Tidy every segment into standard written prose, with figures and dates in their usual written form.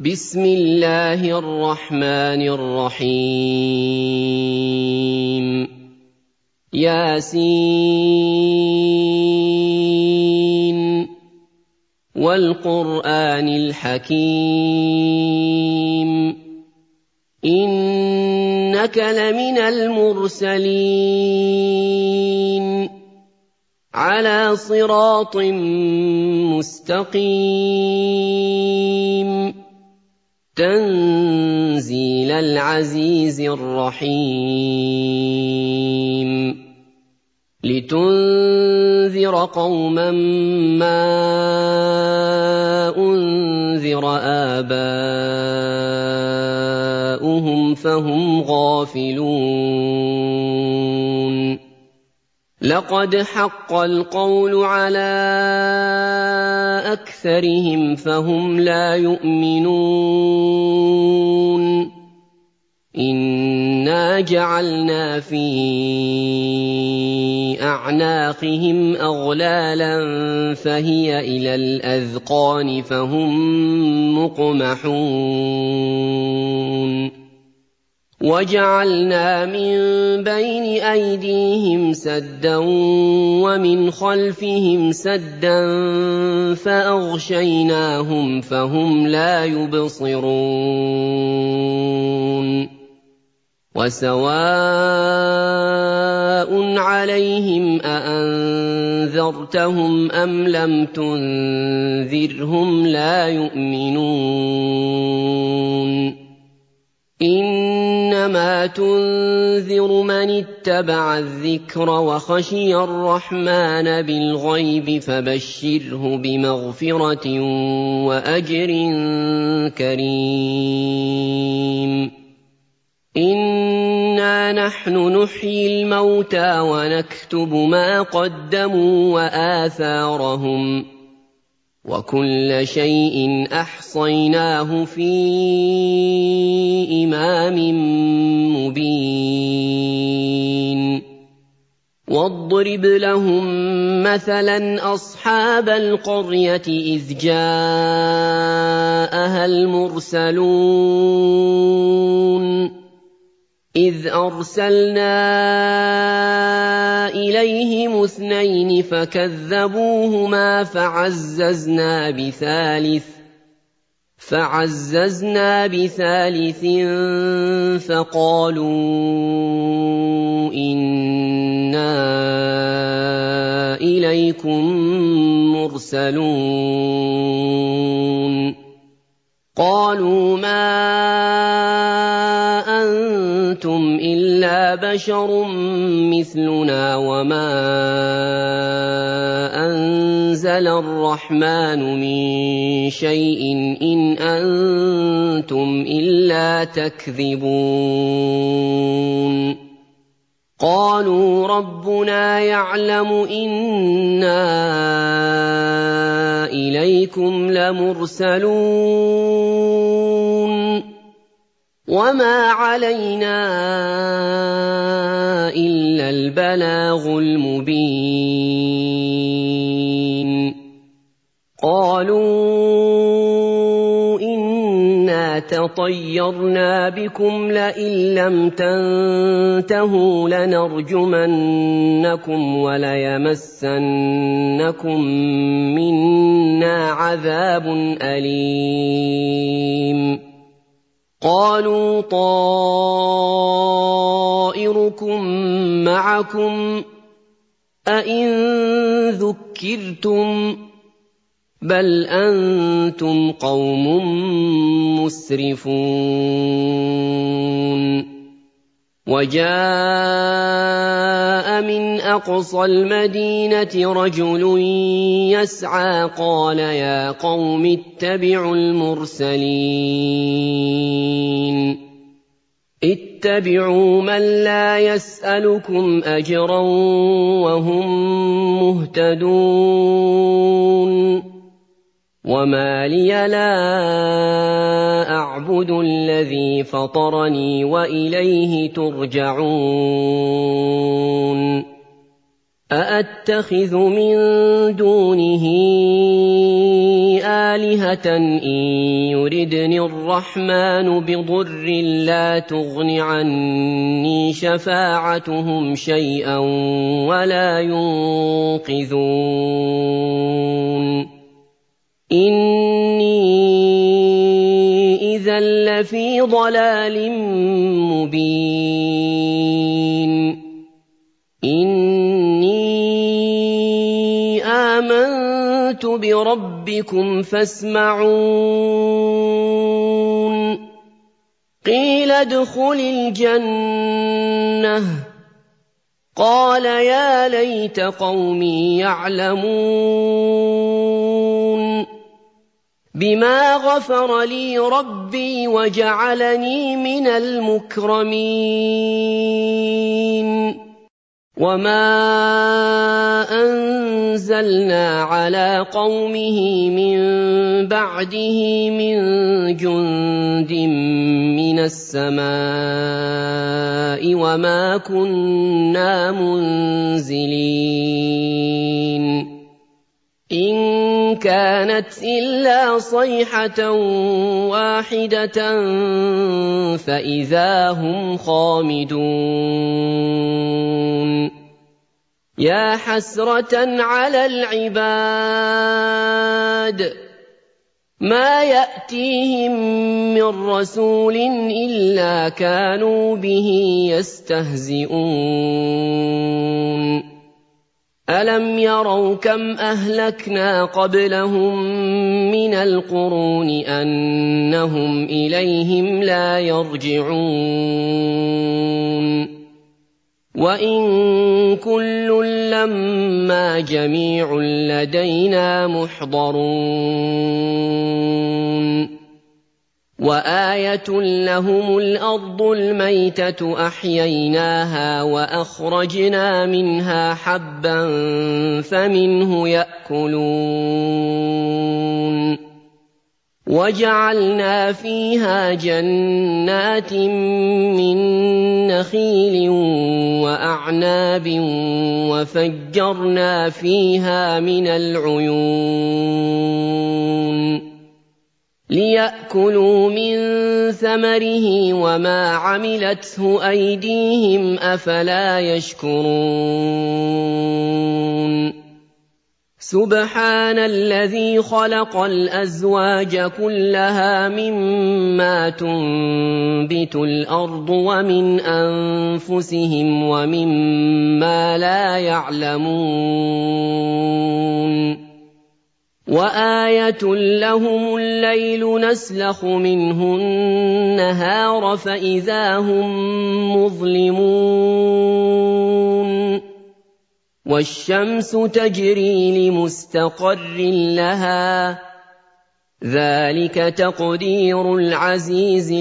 بسم الله الرحمن الرحيم ياسين والقرآن الحكيم إنك لمن المرسلين على صراط مستقيم تنزيل العزيز الرحيم لتنذر قوما ما أنذر آباؤهم فهم غافلون لقد حق القول على أكثرهم فهم لا يؤمنون إنا جعلنا في أعناقهم أغلالا فهي إلى الأذقان فهم مقمحون وجعلنا من بين أيديهم سدا ومن خلفهم سدا فأغشيناهم فهم لا يبصرون وسواء عليهم أأنذرتهم أم لم تنذرهم لا يؤمنون إنما تنذر من اتبع الذكر وخشي الرحمن بالغيب فبشره بمغفرة وأجر كريم إنا نحن نحيي الموتى ونكتب ما قدموا وآثارهم وكل شيء أحصيناه في إمام مبين واضرب لهم مثلا أصحاب القرية إذ جاءها المرسلون إذ أرسلنا إليهم 2 فكذبوهما فعززنا بثالث فقالوا إنا إليكم مرسلون قالوا ما أنتم إلا بشر مثلنا وما أنزل الرحمن من شيء إن أنتم إلا تكذبون قالوا ربنا يعلم إنا إليكم لمرسلون وما علينا إلا البلاغ المبين قالوا إنا تطيرنا بكم لئن لم تنتهوا لنرجمنكم وليمسنكم منا عذاب أليم قالوا طائركم معكم أئن ذكرتم بل أنتم قوم مسرفون وجاء من أقصى المدينة رجل يسعى قال يا قوم اتبعوا المرسلين اتبعوا من لا يسألكم أجرا وهم مهتدون وما لي لا أعبد الذي فطرني وإليه ترجعون أَأَتَّخِذُ مِن دُونِهِ آلِهَةً إِن يُرِدْنِ الرَّحْمَٰنُ بِضُرٍّ لَّا تُغْنِ عَنِّي شَفَاعَتُهُمْ شَيْئًا وَلَا يُنقِذُونِ إِنِّي إِذًا لَّفِي ضَلَالٍ مُّبِينٍ إِنِّي آمَنتُ بِرَبِّكُمْ فَاسْمَعُونِ قِيلَ ادْخُلِ الْجَنَّةَ قَالَ يَا لَيْتَ قَوْمِي يَعْلَمُونَ بِمَا غَفَرَ لِي رَبِّي وَجَعَلَنِي مِنَ الْمُكْرَمِينَ وَمَا أَنزَلْنَا عَلَىٰ قَوْمِهِ مِن بَعْدِهِ مِن جُندٍ مِّنَ السَّمَاءِ وَمَا كُنَّا مُنزِلِينَ إِن كَانَتْ إِلَّا صَيْحَةً وَاحِدَةً فَإِذَا هُمْ خَامِدُونَ يَا حَسْرَةً عَلَى الْعِبَادِ مَا يَأْتِيهِم مِّن رَّسُولٍ إِلَّا كَانُوا بِهِ يَسْتَهْزِئُونَ أَلَمْ يَرَوْا كَمْ أَهْلَكْنَا قَبْلَهُم مِّنَ الْقُرُونِ أَنَّهُمْ إِلَيْهِمْ لَا يَرْجِعُونَ وَإِن كُلٌّ لَّمَّا جَمِيعٌ لَّدَيْنَا مُحْضَرُونَ وَآيَةٌ لَّهُمُ الْأَرْضُ الْمَيْتَةُ أَحْيَيْنَاهَا وَأَخْرَجْنَا مِنْهَا حَبًّا فَمِنْهُ يَأْكُلُونَ وَجَعَلْنَا فِيهَا جَنَّاتٍ مِّن نَّخِيلٍ وَأَعْنَابٍ وَفَجَّرْنَا فِيهَا مِنَ الْعُيُونِ لِيَأْكُلُوا مِن ثَمَرِهِ وَمَا عَمِلَتْهُ أَيْدِيهِمْ ۖ أَفَلَا يَشْكُرُونَ سُبْحَانَ الَّذِي خَلَقَ الْأَزْوَاجَ كُلَّهَا مِمَّا تُنبِتُ الْأَرْضُ وَمِنْ أَنفُسِهِمْ وَمِمَّا لَا يَعْلَمُونَ وَآيَةٌ لَّهُمُ اللَّيْلُ نَسْلَخُ مِنْهُ النَّهَارَ فَإِذَا هُم مُّظْلِمُونَ وَالشَّمْسُ تَجْرِي لِمُسْتَقَرٍّ لَّهَا ۚ ذَٰلِكَ تَقْدِيرُ الْعَزِيزِ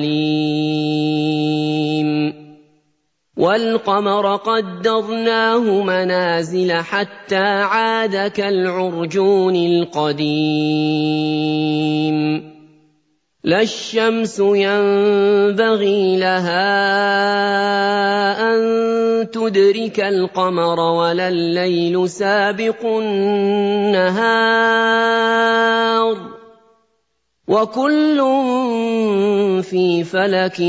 الْعَلِيمِ وَالْقَمَرَ قَدَّرْنَاهُ مَنَازِلَ حَتَّىٰ عَادَ كَالْعُرْجُونِ الْقَدِيمِ لَا الشَّمْسُ يَنبَغِي لَهَا أَن تُدْرِكَ الْقَمَرَ وَلَا اللَّيْلُ سَابِقُ النَّهَارِ ۚ وَكُلٌّ فِي فَلَكٍ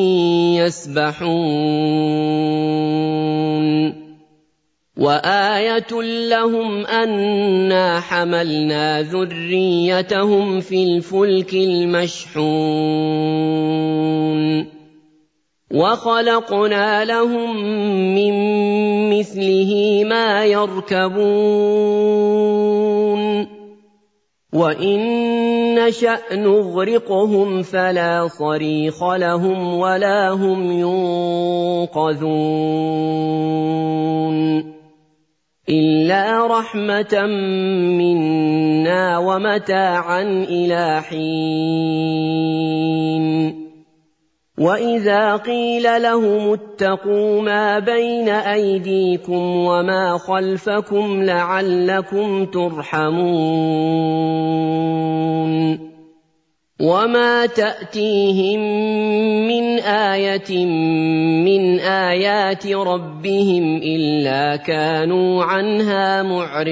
يَسْبَحُونَ وَآيَةٌ لَّهُمْ أَنَّا حَمَلْنَا ذُرِّيَّتَهُمْ فِي الْفُلْكِ الْمَشْحُونِ وَخَلَقْنَا لَهُم مِّن مِّثْلِهِ مَا يَرْكَبُونَ وَإِن نَّشَأْ نُغْرِقْهُمْ فَلَا صَرِيخَ لَهُمْ وَلَا هُمْ يُنقَذُونَ إِلَّا رَحْمَةً مِّنَّا وَمَتَاعًا إِلَىٰ حِينٍ وَإِذَا قِيلَ لَهُمُ اتَّقُوا مَا بَيْنَ أَيْدِيكُمْ وَمَا خَلْفَكُمْ لَعَلَّكُمْ تُرْحَمُونَ وما تأتيهم من آية من آيات ربهم إلا كانوا عنها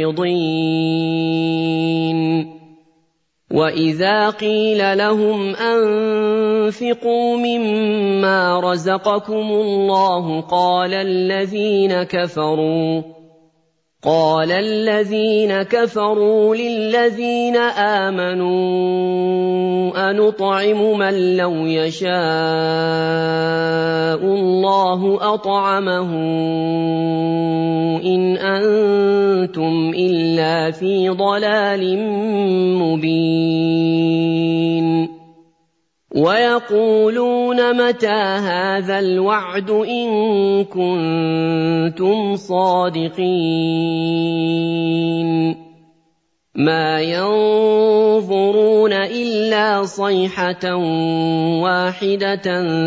معرضين وإذا قيل لهم أنفقوا مما رزقكم الله قال الذين كفروا للذين آمنوا أنطعم من لو يشاء الله أطعمه إن أنتم إلا في ضلال مبين ويقولون متى هذا الوعد إن كنتم صادقين ما ينظرون إلا صيحة واحدة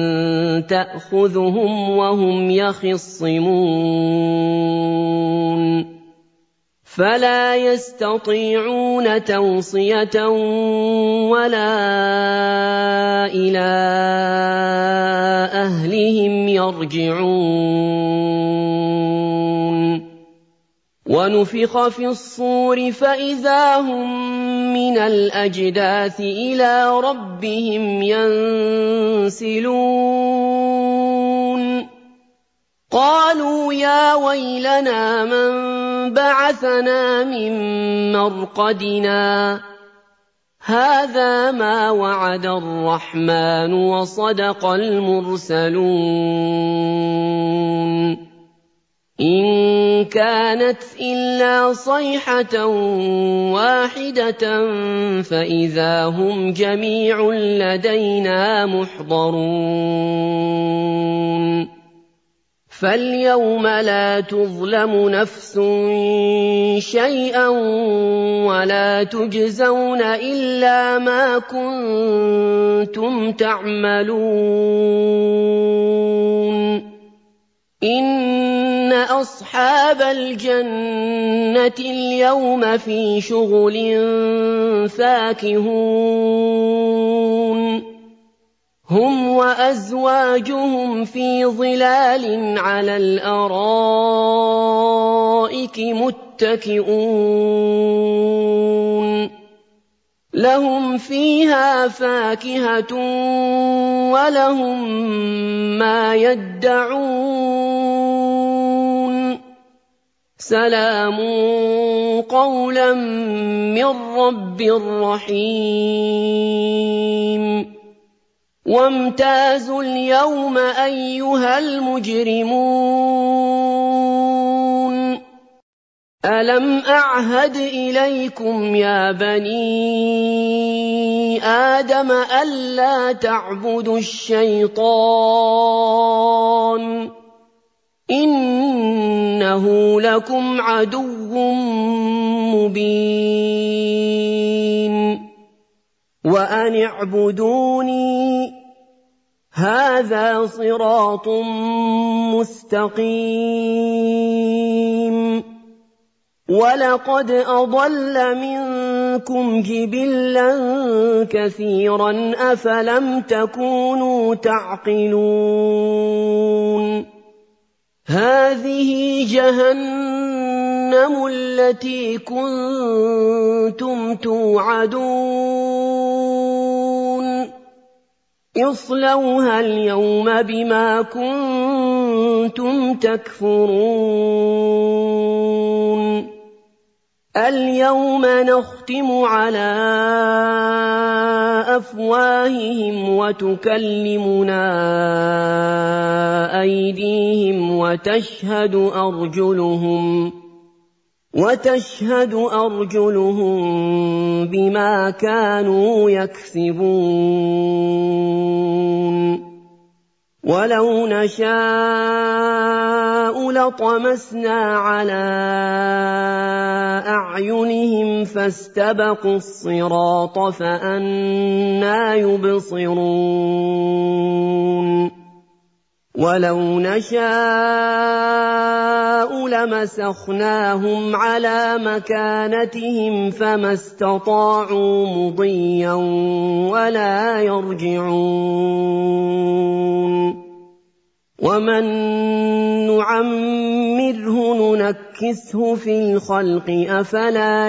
تأخذهم وهم يخصمون فلا يستطيعون توصية ولا إلى أهلهم يرجعون ونفخ في الصور فإذا هم من الأجداث إلى ربهم ينسلون قالوا يا ويلنا من بعثنا من مرقدنا هذا ما وعد الرحمن وصدق المرسلون إن كانت إلا صيحة واحدة فإذا هم جميع لدينا محضرون فاليوم لا تظلم نفس شيئا ولا تجزون إلا ما كنتم تعملون إن أصحاب الجنة اليوم في شغل فاكهون هم وأزواجهم في ظلال على الأرائك متكئون لهم فيها فاكهة ولهم ما يدعون سلام قولا من رب رحيم وامتازوا اليوم أيها المجرمون ألم أعهد إليكم يا بني آدم ألا تعبدوا الشيطان إنه لكم عدو مبين وأن اعبدوني هذا صراط مستقيم ولقد أضل منكم جبلا كثيرا أفلم تكونوا تعقلون هذه جهنم التي كنتم توعدون اصلوها اليوم بما كنتم تكفرون اليوم نختم على أفواههم وتكلمنا أيديهم وتشهد أرجلهم بما كانوا يكسبون ولو نشاء لطمسنا على أعينهم فاستبقوا الصراط فأنى يبصرون وَلَوْ نَشَاءُ لَمَسَخْنَاهُمْ عَلَىٰ مَكَانَتِهِمْ فَمَا اسْتَطَاعُوا مُضِيًّا وَلَا يَرْجِعُونَ وَمَن نُّعَمِّرْهُ نُنَكِّسْهُ فِي الْخَلْقِ ۖ أَفَلَا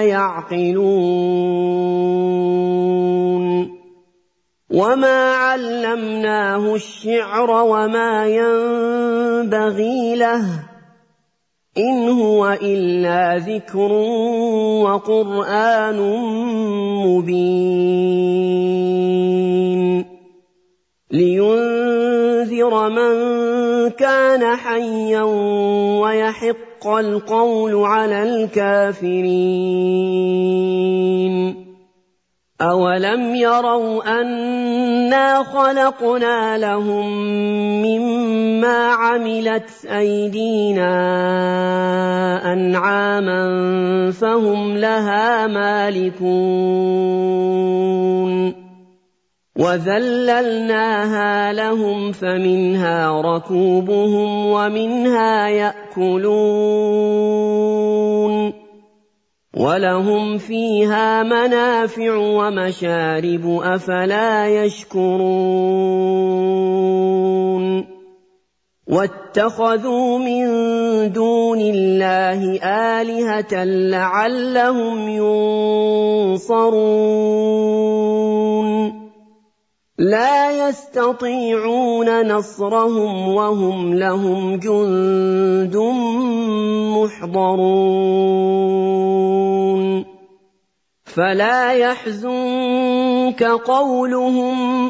يَعْقِلُونَ وَمَا عَلَّمْنَاهُ الشِّعْرَ وَمَا يَنبَغِي لَهُ ۚ إِنْ هُوَ إِلَّا ذِكْرٌ وَقُرْآنٌ مُّبِينٌ لِّيُنذِرَ مَن كَانَ حَيًّا وَيَحِقَّ الْقَوْلُ عَلَى الْكَافِرِينَ أَوَلَمْ يَرَوْا أَنَّا خَلَقْنَا لَهُم مِّمَّا عَمِلَتْ أَيْدِينَا أَنْعَامًا فَهُمْ لَهَا مَالِكُونَ وَذَلَّلْنَاهَا لَهُمْ فَمِنْهَا رَكُوبُهُمْ وَمِنْهَا يَأْكُلُونَ وَلَهُمْ فِيهَا مَنَافِعُ وَمَشَارِبُ ۖ أَفَلَا يَشْكُرُونَ وَاتَّخَذُوا مِن دُونِ اللَّهِ آلِهَةً لَّعَلَّهُمْ يُنصَرُونَ لَا يَسْتَطِيعُونَ نَصْرَهُمْ وَهُمْ لَهُمْ جُندٌ مُّحْضَرُونَ فَلَا يَحْزُنكَ قَوْلُهُمْ ۘ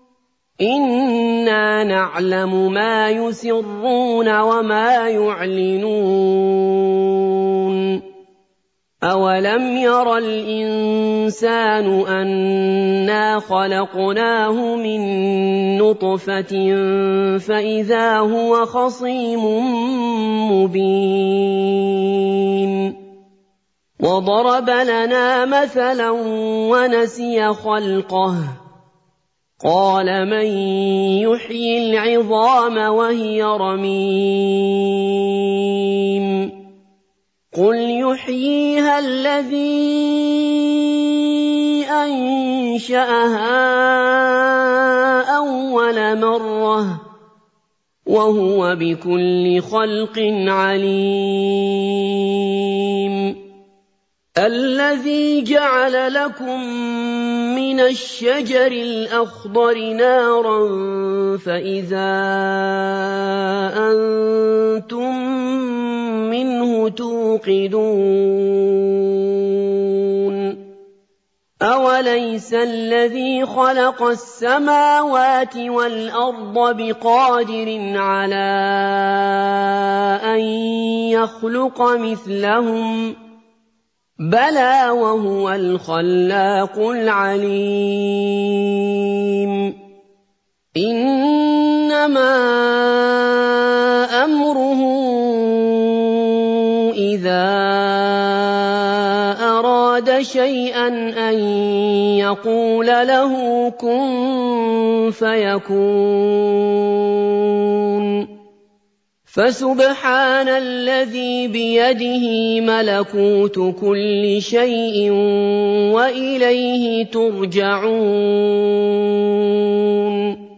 إِنَّا نَعْلَمُ مَا يُسِرُّونَ وَمَا يُعْلِنُونَ أَوَلَمْ يَرَ الْإِنسَانُ أَنَّا خَلَقْنَاهُ مِن نُّطْفَةٍ فَإِذَا هُوَ خَصِيمٌ مُّبِينٌ وَضَرَبَ لَنَا مَثَلًا وَنَسِيَ خَلْقَهُ قَالَ مَن يُحْيِي الْعِظَامَ وَهِيَ رَمِيمٌ قُلْ يُحْيِيهَا الَّذِي أَنشَأَهَا أَوَّلَ مَرَّةٍ ۖ وَهُوَ بِكُلِّ خَلْقٍ عَلِيمٌ الَّذِي جَعَلَ لَكُم مِّنَ الشَّجَرِ الْأَخْضَرِ نَارًا فَإِذَا أَنتُم مِّنْهُ تُوقِدُونَ أَوَلَيْسَ الَّذِي خَلَقَ السَّمَاوَاتِ وَالْأَرْضَ بِقَادِرٍ عَلَىٰ أَن يَخْلُقَ مِثْلَهُم ۚ بَلَىٰ وَهُوَ الْخَلَّاقُ الْعَلِيمُ إِنَّمَا أَمْرُهُ إِذَا أَرَادَ شَيْئًا أَن يَقُولَ لَهُ كُن فَيَكُونُ فَسُبْحَانَ الَّذِي بِيَدِهِ مَلَكُوتُ كُلِّ شَيْءٍ وَإِلَيْهِ تُرْجَعُونَ